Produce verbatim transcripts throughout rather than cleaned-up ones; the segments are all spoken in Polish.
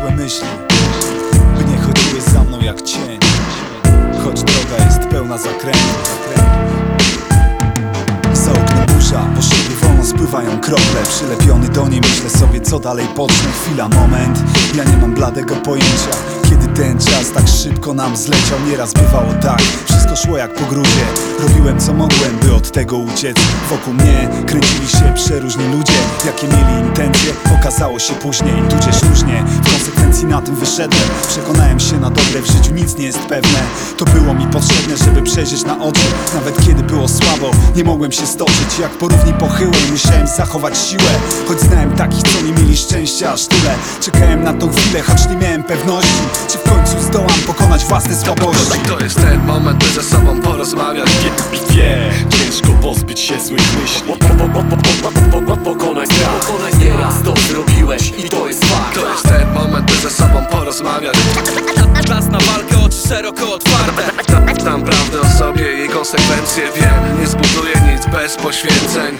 złe myśli, by nie chodziły za mną jak cień, choć droga jest pełna zakrętów. Za oknem burza, po szybie wolno spływają krople. Przylepiony do niej myślę sobie, co dalej pocznę. Chwila, moment, ja nie mam bladego pojęcia, kiedy ten czas tak szybko nam zleciał. Nieraz bywało tak, wszystko szło jak po grudzie. Robiłem co mogłem, by od tego uciec. Wokół mnie kręcili się przeróżni ludzie. Jakie mieli intencje, okazało się później tudzież różnie. W konsekwencji na tym wyszedłem. Przekonałem się na dobre, w życiu nic nie jest pewne. To było mi potrzebne, żeby przejrzeć na oczy. Nawet kiedy było słabo, nie mogłem się stoczyć. Jak po równi pochyłej musiałem zachować siłę. Choć znałem takich, co nie mieli szczęścia aż tyle. Czekałem na tą chwilę, choć nie miałem pewności, czy w końcu zdołam pokonać własne słabości. To jest ten moment, by ze sobą porozmawiać. Wie, ciężko pozbyć się złych myśli. Pokonaj strach. Nieraz to zrobiłeś i to jest fakt. To jest ten moment, by ze sobą porozmawiać. Czas na walkę, oczy szeroko otwarte. Znam prawdę o sobie i konsekwencje wiem. Nie zbuduję nic bez poświęceń.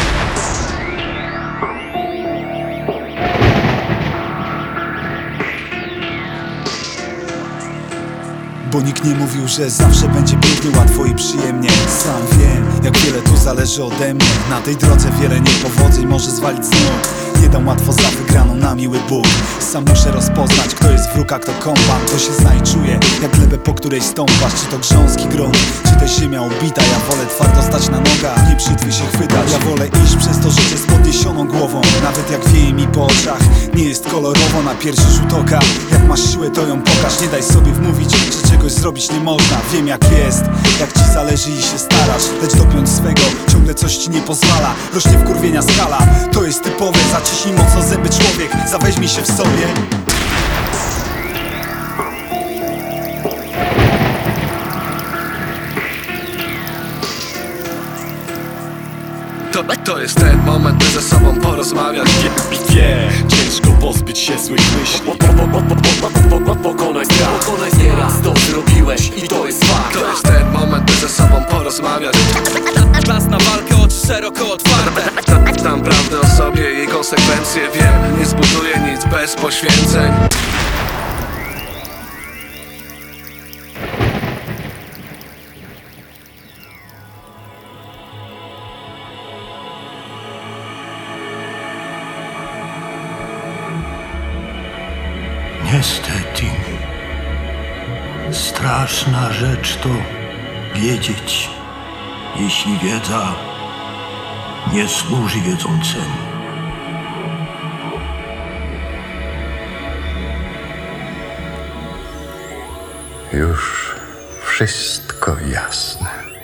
Bo nikt nie mówił, że zawsze będzie pięknie, łatwo i przyjemnie. Sam wiem, jak wiele tu zależy ode mnie. Na tej drodze wiele niepowodzeń może zwalić z nóg. Nie dam łatwo za wygraną na miły Bóg. Sam muszę rozpoznać, kto jest wróg, a kto kompan. To się zna i czuję, jak glebę, po której stąpasz. Czy to grząski grunt, czy też ziemia ubita. Ja wolę twardo stać na nogach, nie brzytwy się chwytać. Ja wolę iść przez to życie z podniesioną głową. Nawet jak wieje mi po oczach, nie jest kolorowo na pierwszy rzut oka. Jak masz siłę, to ją pokaż. Nie daj sobie wmówić, że czegoś zrobić nie można. Wiem jak jest, jak ci zależy i się starasz. Lecz dopiąć swego ciągle coś ci nie pozwala. Rośnie wkurwienia skala, to jest typowe. Zaciśnij mocno zęby człowiek, zaweźmij się w sobie. To, to jest ten moment, by ze sobą porozmawiać. Wie, ciężko pozbyć się złych myśli. Pokonaj strach. Nieraz to zrobiłeś i to jest fakt. To jest ten moment, by ze sobą porozmawiać. Czas na walkę, oczy szeroko otwarte. Znam prawdę o sobie i konsekwencje wiem. Nie zbuduję nic bez poświęceń. Niestety, straszna rzecz to wiedzieć, jeśli wiedza nie służy wiedzącemu. Już wszystko jasne.